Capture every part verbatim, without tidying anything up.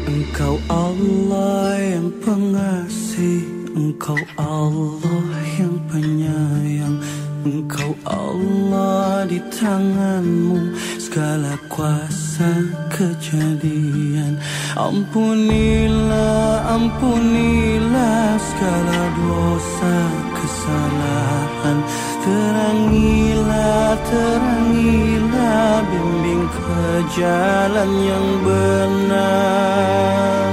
Engkau Allah yang pengasih, Engkau Allah yang penyayang, Engkau Allah, di tanganmu segala kuasa kejadian. Ampunilah, ampunilah segala dosa kesalahan. Terangilah, terangilah, bimbing ke jalan yang benar.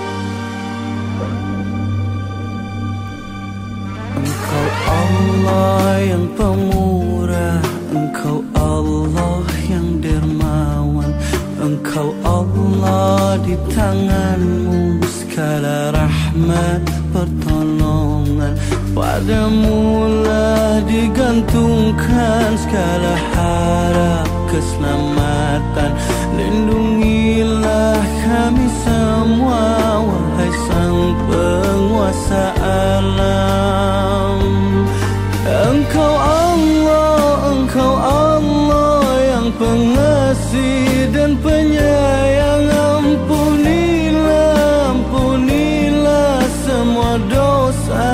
Engkau Allah yang pemurah, Engkau Allah yang dermawan, Engkau Allah, di tanganmu segala rahmat pertolongan. Padamu lah digantungkan segala harap keselamatan. Lindungilah kami semua, wahai Sang Penguasa alam. Engkau Allah, Engkau Allah yang pengasih dan penyayang. Ampunilah, ampunilah semua dosa.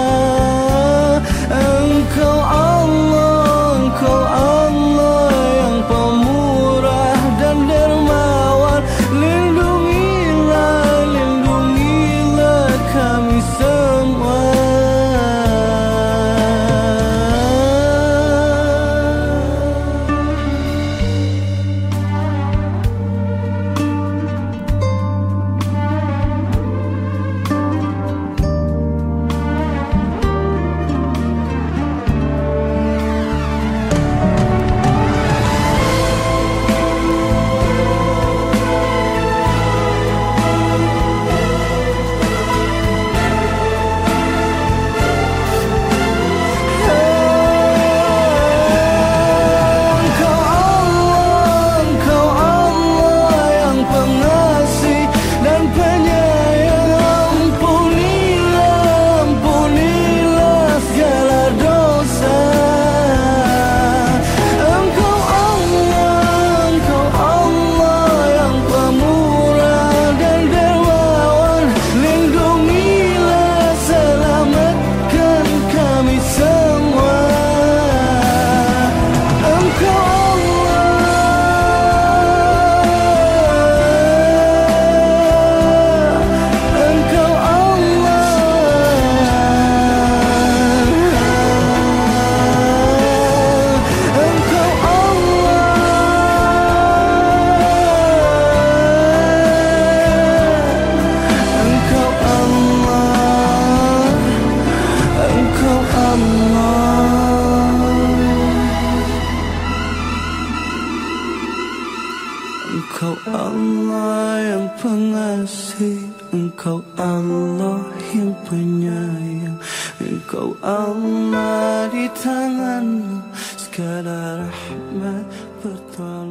Engkau Allah, Engkau Allah yang pemurah dan dermawan. Lindungilah, lindungilah kami semua. Engkau Allah yang pengasih, Engkau Allah yang penyayang, Engkau Allah, di tanganmu segala rahmat pertolongan.